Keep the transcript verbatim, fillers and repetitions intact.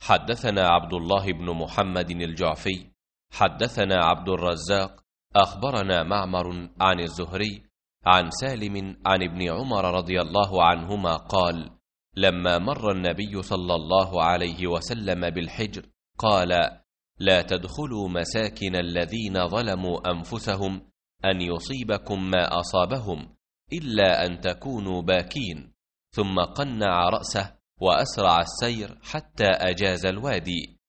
حدثنا عبد الله بن محمد الجعفي حدثنا عبد الرزاق أخبرنا معمر عن الزهري عن سالم عن ابن عمر رضي الله عنهما قال: لما مر النبي صلى الله عليه وسلم بالحجر قال: لا تدخلوا مساكن الذين ظلموا أنفسهم أن يصيبكم ما أصابهم إلا أن تكونوا باكين. ثم قنع رأسه وأسرع السير حتى أجاز الوادي،